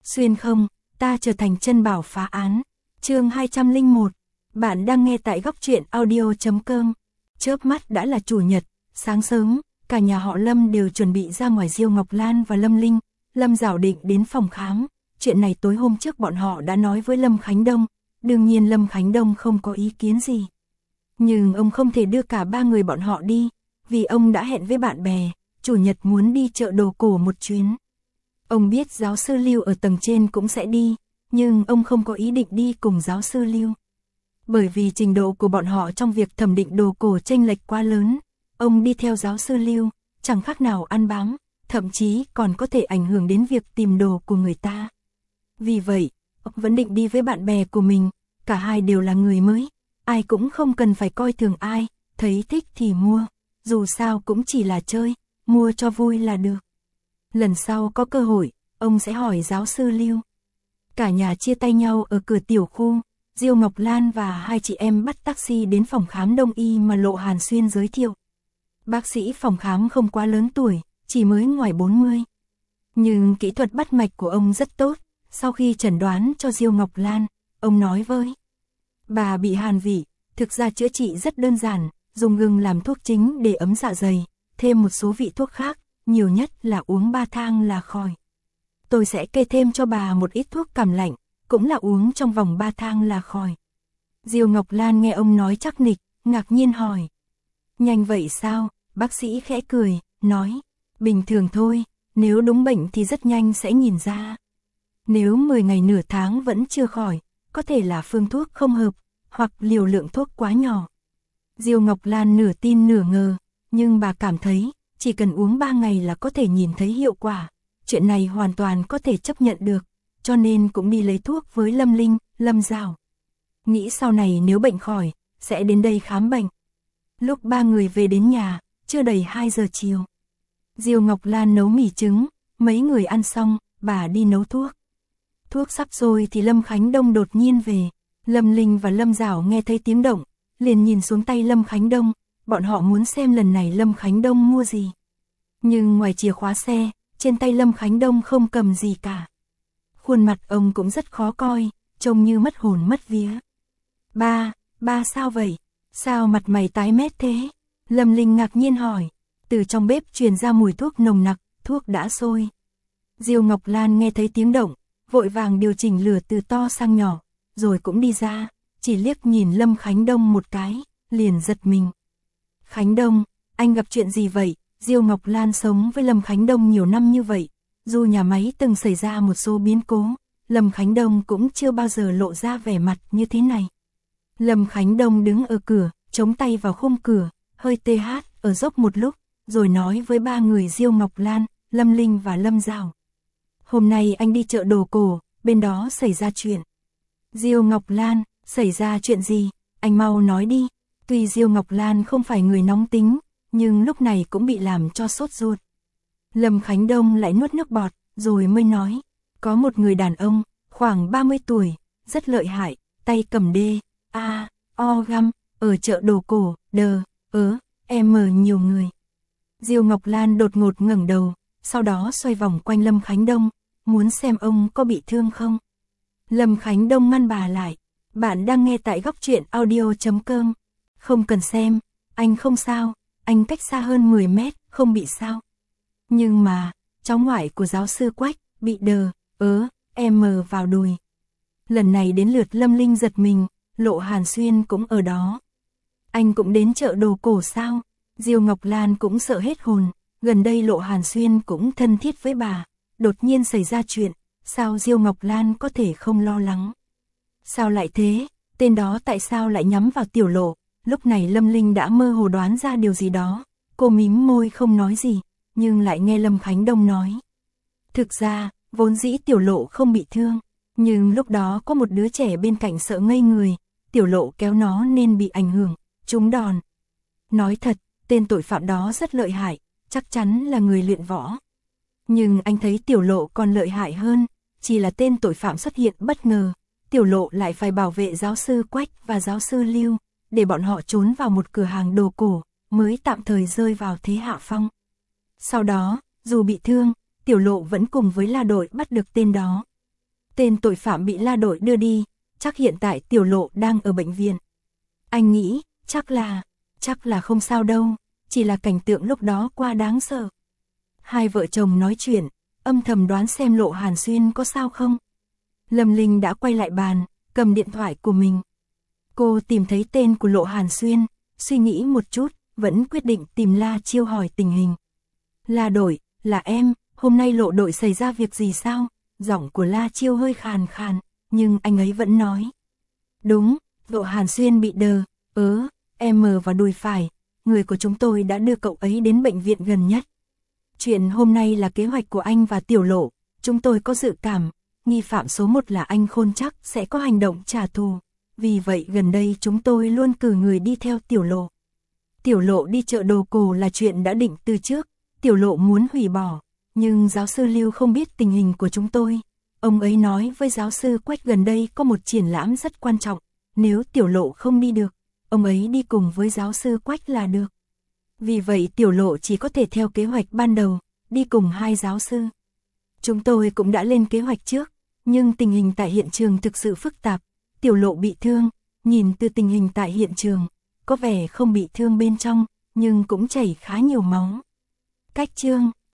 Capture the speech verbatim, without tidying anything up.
Xuyên không, ta trở thành chân bảo phá án. Chương hai trăm lẻ một. Bạn đang nghe tại góc truyện audio chấm com. Chớp mắt đã là chủ nhật, sáng sớm, cả nhà họ Lâm đều chuẩn bị ra ngoài. Diêu Ngọc Lan và Lâm Linh, Lâm Giảo định đến phòng khám. Chuyện này tối hôm trước bọn họ đã nói với Lâm Khánh Đông, đương nhiên Lâm Khánh Đông không có ý kiến gì. Nhưng ông không thể đưa cả ba người bọn họ đi, vì ông đã hẹn với bạn bè, chủ nhật muốn đi chợ đồ cổ một chuyến. Ông biết giáo sư Lưu ở tầng trên cũng sẽ đi, nhưng ông không có ý định đi cùng giáo sư Lưu. Bởi vì trình độ của bọn họ trong việc thẩm định đồ cổ chênh lệch quá lớn, ông đi theo giáo sư Lưu, chẳng khác nào ăn bám, thậm chí còn có thể ảnh hưởng đến việc tìm đồ của người ta. Vì vậy, ông vẫn định đi với bạn bè của mình, cả hai đều là người mới, ai cũng không cần phải coi thường ai, thấy thích thì mua, dù sao cũng chỉ là chơi, mua cho vui là được. Lần sau có cơ hội, ông sẽ hỏi giáo sư Lưu. Cả nhà chia tay nhau ở cửa tiểu khu, Diêu Ngọc Lan và hai chị em bắt taxi đến phòng khám đông y mà Lộ Hàn Xuyên giới thiệu. Bác sĩ phòng khám không quá lớn tuổi, chỉ mới ngoài bốn mươi. Nhưng kỹ thuật bắt mạch của ông rất tốt, sau khi chẩn đoán cho Diêu Ngọc Lan, ông nói với bà bị hàn vị, thực ra chữa trị rất đơn giản, dùng gừng làm thuốc chính để ấm dạ dày, thêm một số vị thuốc khác, nhiều nhất là uống ba thang là khỏi. Tôi sẽ kê thêm cho bà một ít thuốc cảm lạnh, cũng là uống trong vòng ba thang là khỏi. Diêu Ngọc Lan nghe ông nói chắc nịch, ngạc nhiên hỏi. Nhanh vậy sao? Bác sĩ khẽ cười, nói. Bình thường thôi, nếu đúng bệnh thì rất nhanh sẽ nhìn ra. Nếu mười ngày nửa tháng vẫn chưa khỏi, có thể là phương thuốc không hợp, hoặc liều lượng thuốc quá nhỏ. Diêu Ngọc Lan nửa tin nửa ngờ, nhưng bà cảm thấy, chỉ cần uống ba ngày là có thể nhìn thấy hiệu quả. Chuyện này hoàn toàn có thể chấp nhận được, cho nên cũng đi lấy thuốc với Lâm Linh, Lâm Giảo. Nghĩ sau này nếu bệnh khỏi, sẽ đến đây khám bệnh. Lúc ba người về đến nhà, chưa đầy hai giờ chiều. Diêu Ngọc Lan nấu mì trứng, mấy người ăn xong, bà đi nấu thuốc. Thuốc sắp rồi thì Lâm Khánh Đông đột nhiên về. Lâm Linh và Lâm Giảo nghe thấy tiếng động, liền nhìn xuống tay Lâm Khánh Đông, bọn họ muốn xem lần này Lâm Khánh Đông mua gì. Nhưng ngoài chìa khóa xe, trên tay Lâm Khánh Đông không cầm gì cả. Khuôn mặt ông cũng rất khó coi, trông như mất hồn mất vía. Ba, ba sao vậy? Sao mặt mày tái mét thế? Lâm Linh ngạc nhiên hỏi. Từ trong bếp truyền ra mùi thuốc nồng nặc, thuốc đã sôi. Diêu Ngọc Lan nghe thấy tiếng động, vội vàng điều chỉnh lửa từ to sang nhỏ, rồi cũng đi ra, chỉ liếc nhìn Lâm Khánh Đông một cái, liền giật mình. Khánh Đông, anh gặp chuyện gì vậy? Diêu Ngọc Lan sống với Lâm Khánh Đông nhiều năm như vậy, dù nhà máy từng xảy ra một số biến cố, Lâm Khánh Đông cũng chưa bao giờ lộ ra vẻ mặt như thế này. Lâm Khánh Đông đứng ở cửa, chống tay vào khung cửa, hơi tê hát ở dốc một lúc, rồi nói với ba người Diêu Ngọc Lan, Lâm Linh và Lâm Giảo. Hôm nay anh đi chợ đồ cổ, bên đó xảy ra chuyện. Diêu Ngọc Lan, xảy ra chuyện gì? Anh mau nói đi. Tuy Diêu Ngọc Lan không phải người nóng tính, nhưng lúc này cũng bị làm cho sốt ruột. Lâm Khánh Đông lại nuốt nước bọt, rồi mới nói. Có một người đàn ông, khoảng ba mươi tuổi, rất lợi hại, tay cầm đê, a, o găm, ở chợ đồ cổ, đờ, ớ, em nhiều người. Diêu Ngọc Lan đột ngột ngẩng đầu, sau đó xoay vòng quanh Lâm Khánh Đông, muốn xem ông có bị thương không. Lâm Khánh Đông ngăn bà lại. Bạn đang nghe tại góc truyện audio chấm com. Không cần xem, anh không sao, anh cách xa hơn mười mét, không bị sao. Nhưng mà, cháu ngoại của giáo sư Quách, bị đờ, ớ, em vào đùi. Lần này đến lượt Lâm Linh giật mình, Lộ Hàn Xuyên cũng ở đó. Anh cũng đến chợ đồ cổ sao? Diêu Ngọc Lan cũng sợ hết hồn, gần đây Lộ Hàn Xuyên cũng thân thiết với bà. Đột nhiên xảy ra chuyện, sao Diêu Ngọc Lan có thể không lo lắng? Sao lại thế? Tên đó tại sao lại nhắm vào Tiểu Lộ? Lúc này Lâm Linh đã mơ hồ đoán ra điều gì đó. Cô mím môi không nói gì, nhưng lại nghe Lâm Khánh Đông nói. Thực ra, vốn dĩ Tiểu Lộ không bị thương, nhưng lúc đó có một đứa trẻ bên cạnh sợ ngây người, Tiểu Lộ kéo nó nên bị ảnh hưởng, trúng đòn. Nói thật, tên tội phạm đó rất lợi hại, chắc chắn là người luyện võ. Nhưng anh thấy Tiểu Lộ còn lợi hại hơn, chỉ là tên tội phạm xuất hiện bất ngờ, Tiểu Lộ lại phải bảo vệ giáo sư Quách và giáo sư Lưu, để bọn họ trốn vào một cửa hàng đồ cổ, mới tạm thời rơi vào thế hạ phong. Sau đó, dù bị thương, Tiểu Lộ vẫn cùng với là đội bắt được tên đó. Tên tội phạm bị La Đội đưa đi, chắc hiện tại Tiểu Lộ đang ở bệnh viện. Anh nghĩ, chắc là, chắc là không sao đâu, chỉ là cảnh tượng lúc đó quá đáng sợ. Hai vợ chồng nói chuyện, âm thầm đoán xem Lộ Hàn Xuyên có sao không. Lâm Linh đã quay lại bàn, cầm điện thoại của mình. Cô tìm thấy tên của Lộ Hàn Xuyên, suy nghĩ một chút, vẫn quyết định tìm La Chiêu hỏi tình hình. La Đội, là em, hôm nay Lộ đội xảy ra việc gì sao? Giọng của La Chiêu hơi khàn khàn, nhưng anh ấy vẫn nói. Đúng, Lộ Hàn Xuyên bị đờ, ớ, em mờ vào đùi phải, người của chúng tôi đã đưa cậu ấy đến bệnh viện gần nhất. Chuyện hôm nay là kế hoạch của anh và Tiểu Lộ, chúng tôi có dự cảm, nghi phạm số một là anh Khôn chắc sẽ có hành động trả thù. Vì vậy gần đây chúng tôi luôn cử người đi theo Tiểu Lộ. Tiểu Lộ đi chợ đồ cổ là chuyện đã định từ trước, Tiểu Lộ muốn hủy bỏ, nhưng giáo sư Lưu không biết tình hình của chúng tôi. Ông ấy nói với giáo sư Quách gần đây có một triển lãm rất quan trọng, nếu Tiểu Lộ không đi được, ông ấy đi cùng với giáo sư Quách là được. Vì vậy Tiểu Lộ chỉ có thể theo kế hoạch ban đầu, đi cùng hai giáo sư. Chúng tôi cũng đã lên kế hoạch trước, nhưng tình hình tại hiện trường thực sự phức tạp. Tiểu Lộ bị thương, nhìn từ tình hình tại hiện trường, có vẻ không bị thương bên trong, nhưng cũng chảy khá nhiều máu. Cách chương